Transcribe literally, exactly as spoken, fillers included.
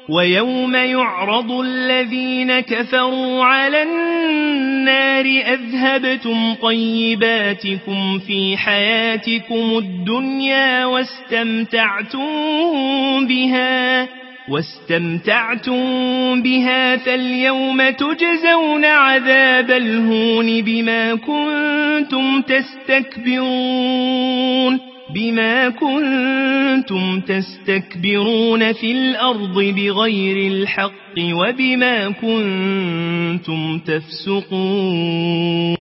ويوم يعرض الذين كفروا على النار أذهبتم طيباتكم في حياتكم الدنيا واستمتعتم بها واستمتعتم بها فاليوم تجزون عذاب الهون بما كنتم تستكبرون بما كنتم تستكبرون في الأرض بغير الحق وبما كنتم تفسقون